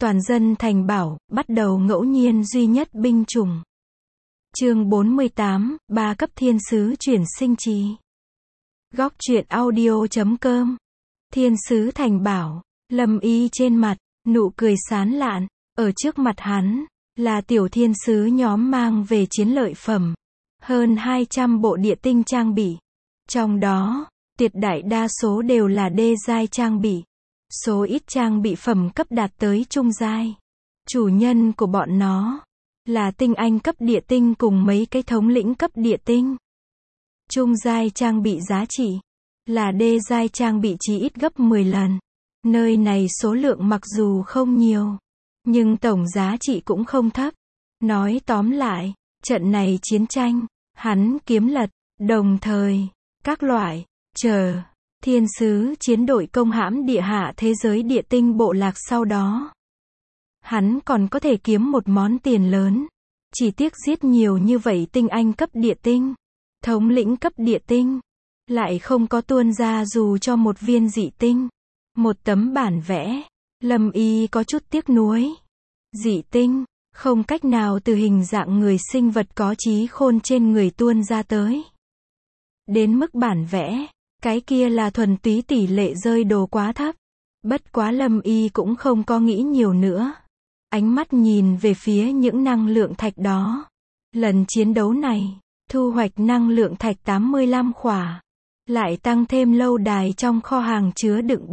Toàn dân thành bảo, bắt đầu ngẫu nhiên duy nhất binh chủng. Chương 48, 3 cấp thiên sứ chuyển sinh trì. Góc truyện audio.com. Thiên sứ thành bảo, Lâm Y trên mặt, nụ cười sán lạn, ở trước mặt hắn, là tiểu thiên sứ nhóm mang về chiến lợi phẩm. Hơn 200 bộ địa tinh trang bị. Trong đó, tuyệt đại đa số đều là đê giai trang bị. Số ít trang bị phẩm cấp đạt tới trung giai. Chủ nhân của bọn nó là tinh anh cấp địa tinh cùng mấy cái thống lĩnh cấp địa tinh. Trung giai trang bị giá trị là đê giai trang bị chỉ ít gấp 10 lần. Nơi này số lượng mặc dù không nhiều, nhưng tổng giá trị cũng không thấp. Nói tóm lại, trận này chiến tranh, hắn kiếm lật, đồng thời, các loại, thiên sứ chiến đội công hãm địa hạ thế giới địa tinh bộ lạc sau đó. Hắn còn có thể kiếm một món tiền lớn. Chỉ tiếc giết nhiều như vậy tinh anh cấp địa tinh, thống lĩnh cấp địa tinh, lại không có tuôn ra dù cho một viên dị tinh. Một tấm bản vẽ, Lâm Y có chút tiếc nuối. Dị tinh, không cách nào từ hình dạng người sinh vật có trí khôn trên người tuôn ra tới. Đến mức bản vẽ, cái kia là thuần túy tỷ lệ rơi đồ quá thấp. Bất quá Lâm Y cũng không có nghĩ nhiều nữa. Ánh mắt nhìn về phía những năng lượng thạch đó. Lần chiến đấu này, thu hoạch năng lượng thạch 85 khỏa. Lại tăng thêm lâu đài trong kho hàng chứa đựng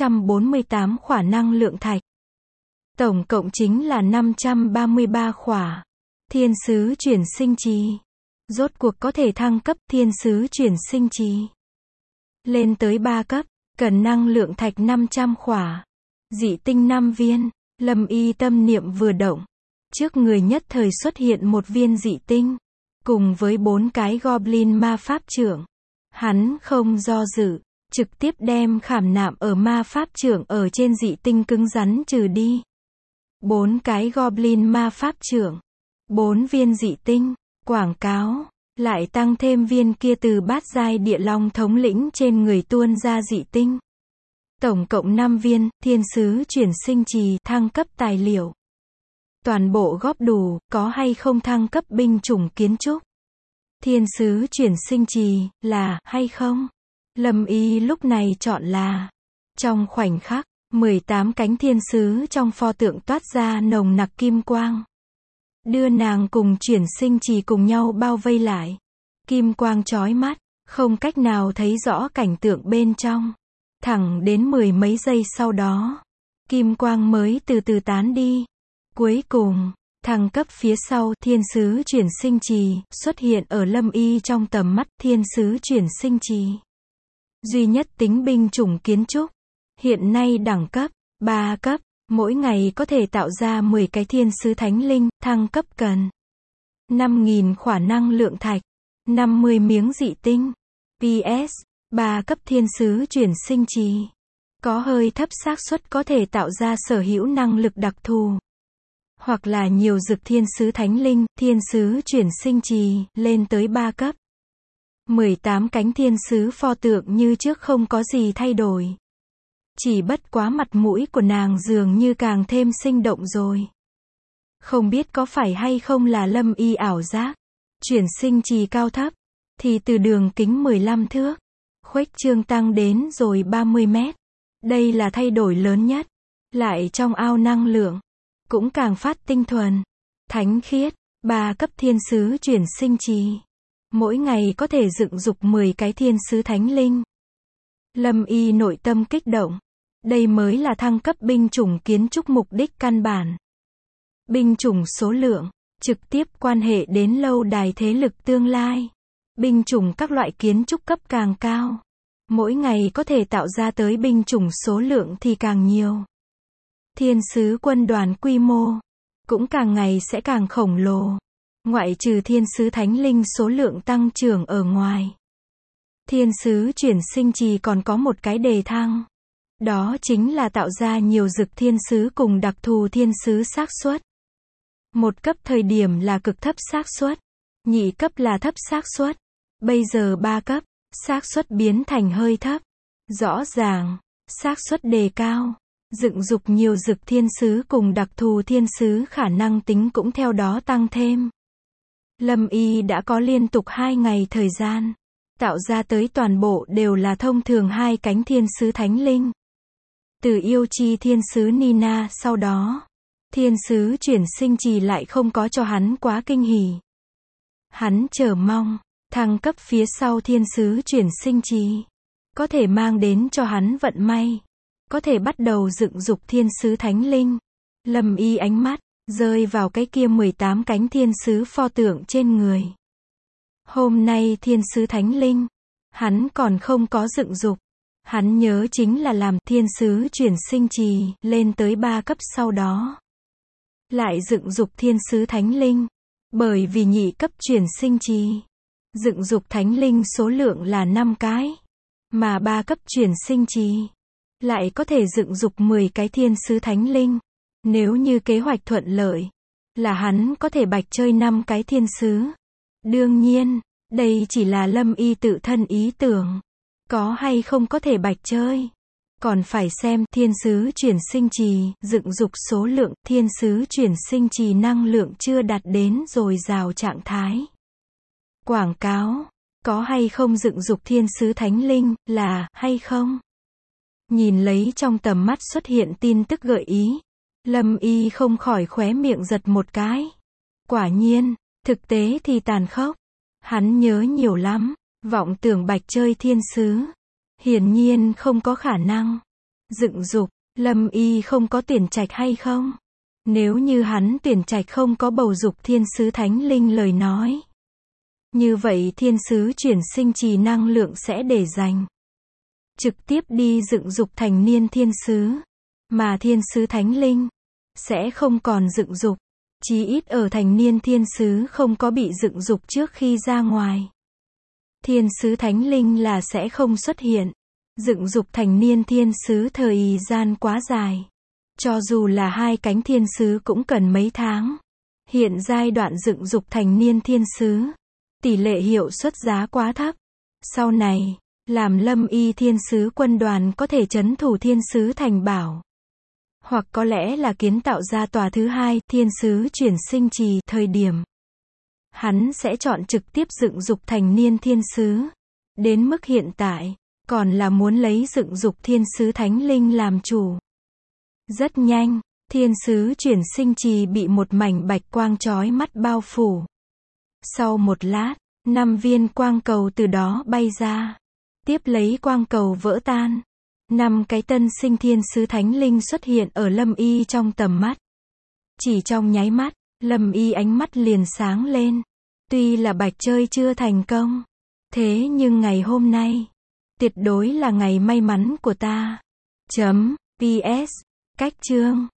448 khỏa năng lượng thạch. Tổng cộng chính là 533 khỏa. Thiên sứ chuyển sinh trì. Rốt cuộc có thể thăng cấp thiên sứ chuyển sinh trì. Lên tới 3 cấp, cần năng lượng thạch 500 khỏa. Dị tinh 5 viên. Lâm Y tâm niệm vừa động. Trước người nhất thời xuất hiện một viên dị tinh. Cùng với 4 cái goblin ma pháp trưởng. Hắn không do dự, trực tiếp đem khảm nạm ở ma pháp trưởng ở trên dị tinh cứng rắn trừ đi. 4 cái goblin ma pháp trưởng. 4 viên dị tinh. Quảng cáo. Lại tăng thêm viên kia từ bát giai địa long thống lĩnh trên người tuôn ra dị tinh. Tổng cộng 5 viên, thiên sứ chuyển sinh trì thăng cấp tài liệu. Toàn bộ góp đủ, có hay không thăng cấp binh chủng kiến trúc. Thiên sứ chuyển sinh trì, là, hay không? Lâm Y lúc này chọn là. Trong khoảnh khắc, 18 cánh thiên sứ trong pho tượng toát ra nồng nặc kim quang. Đưa nàng cùng chuyển sinh trì cùng nhau bao vây lại. Kim quang chói mắt, không cách nào thấy rõ cảnh tượng bên trong. Thẳng đến 10 mấy giây sau đó, kim quang mới từ từ tán đi. Cuối cùng, thăng cấp phía sau thiên sứ chuyển sinh trì xuất hiện ở Lâm Y trong tầm mắt. Thiên sứ chuyển sinh trì duy nhất tính binh chủng kiến trúc. Hiện nay đẳng cấp 3 cấp, mỗi ngày có thể tạo ra 10 cái thiên sứ thánh linh. Thăng cấp cần 5.000 khỏa năng lượng thạch, 50 miếng dị tinh. PS 3 cấp thiên sứ chuyển sinh trì có hơi thấp xác suất có thể tạo ra sở hữu năng lực đặc thù. Hoặc là nhiều dực thiên sứ thánh linh. Thiên sứ chuyển sinh trì lên tới 3 cấp. 18 cánh thiên sứ pho tượng như trước không có gì thay đổi. Chỉ bất quá mặt mũi của nàng dường như càng thêm sinh động rồi. Không biết có phải hay không là Lâm Y ảo giác. Chuyển sinh trì cao thấp thì từ đường kính 15 thước khuếch trương tăng đến rồi 30 mét. Đây là thay đổi lớn nhất. Lại trong ao năng lượng cũng càng phát tinh thuần, thánh khiết. 3 cấp thiên sứ chuyển sinh trì mỗi ngày có thể dựng dục 10 cái thiên sứ thánh linh. Lâm Y nội tâm kích động. Đây mới là thăng cấp binh chủng kiến trúc mục đích căn bản. Binh chủng số lượng trực tiếp quan hệ đến lâu đài thế lực tương lai. Binh chủng các loại kiến trúc cấp càng cao, mỗi ngày có thể tạo ra tới binh chủng số lượng thì càng nhiều. Thiên sứ quân đoàn quy mô cũng càng ngày sẽ càng khổng lồ. Ngoại trừ thiên sứ thánh linh số lượng tăng trưởng ở ngoài, thiên sứ chuyển sinh trì còn có một cái đề thăng. Đó chính là tạo ra nhiều dực thiên sứ cùng đặc thù thiên sứ xác suất. 1 cấp thời điểm là cực thấp xác suất, nhị cấp là thấp xác suất. Bây giờ 3 cấp, xác suất biến thành hơi thấp. Rõ ràng, xác suất đề cao. Dựng dục nhiều dực thiên sứ cùng đặc thù thiên sứ khả năng tính cũng theo đó tăng thêm. Lâm Y đã có liên tục 2 ngày thời gian. Tạo ra tới toàn bộ đều là thông thường 2 cánh thiên sứ thánh linh. Từ yêu chi thiên sứ Nina sau đó, thiên sứ chuyển sinh trì lại không có cho hắn quá kinh hỉ. Hắn chờ mong, thăng cấp phía sau thiên sứ chuyển sinh trì, có thể mang đến cho hắn vận may, có thể bắt đầu dựng dục thiên sứ thánh linh. Lâm Y ánh mắt rơi vào cái kia 18 cánh thiên sứ pho tượng trên người. Hôm nay thiên sứ thánh linh, hắn còn không có dựng dục. Hắn nhớ chính là làm thiên sứ chuyển sinh trì lên tới 3 cấp sau đó. Lại dựng dục thiên sứ thánh linh. Bởi vì nhị cấp chuyển sinh trì, dựng dục thánh linh số lượng là 5 cái. Mà 3 cấp chuyển sinh trì, lại có thể dựng dục 10 cái thiên sứ thánh linh. Nếu như kế hoạch thuận lợi, là hắn có thể bạch chơi 5 cái thiên sứ. Đương nhiên, đây chỉ là Lâm Y tự thân ý tưởng. Có hay không có thể bạch chơi, còn phải xem thiên sứ chuyển sinh trì, dựng dục số lượng, thiên sứ chuyển sinh trì năng lượng chưa đạt đến dồi dào trạng thái. Quảng cáo, có hay không dựng dục thiên sứ thánh linh, là, hay không? Nhìn lấy trong tầm mắt xuất hiện tin tức gợi ý, Lâm Y không khỏi khóe miệng giật một cái. Quả nhiên, thực tế thì tàn khốc. Hắn nhớ nhiều lắm, vọng tưởng bạch chơi thiên sứ. Hiển nhiên không có khả năng. Dựng dục, Lâm Y không có tuyển trạch hay không? Nếu như hắn tuyển trạch không có bầu dục thiên sứ thánh linh lời nói. Như vậy thiên sứ chuyển sinh trì năng lượng sẽ để dành. Trực tiếp đi dựng dục thành niên thiên sứ. Mà thiên sứ thánh linh sẽ không còn dựng dục. Chí ít ở thành niên thiên sứ không có bị dựng dục trước khi ra ngoài. Thiên sứ thánh linh là sẽ không xuất hiện. Dựng dục thành niên thiên sứ thời gian quá dài. Cho dù là 2 cánh thiên sứ cũng cần mấy tháng. Hiện giai đoạn dựng dục thành niên thiên sứ, tỷ lệ hiệu suất giá quá thấp. Sau này, làm Lâm Y thiên sứ quân đoàn có thể trấn thủ thiên sứ thành bảo. Hoặc có lẽ là kiến tạo ra tòa thứ 2 thiên sứ chuyển sinh trì thời điểm. Hắn sẽ chọn trực tiếp dựng dục thành niên thiên sứ. Đến mức hiện tại, còn là muốn lấy dựng dục thiên sứ thánh linh làm chủ. Rất nhanh, thiên sứ chuyển sinh trì bị một mảnh bạch quang chói mắt bao phủ. Sau một lát, 5 viên quang cầu từ đó bay ra. Tiếp lấy quang cầu vỡ tan. 5 cái tân sinh thiên sứ thánh linh xuất hiện ở Lâm Y trong tầm mắt. Chỉ trong nháy mắt, Lâm Y ánh mắt liền sáng lên. Tuy là bạch chơi chưa thành công, thế nhưng ngày hôm nay, tuyệt đối là ngày may mắn của ta. PS, cách chương.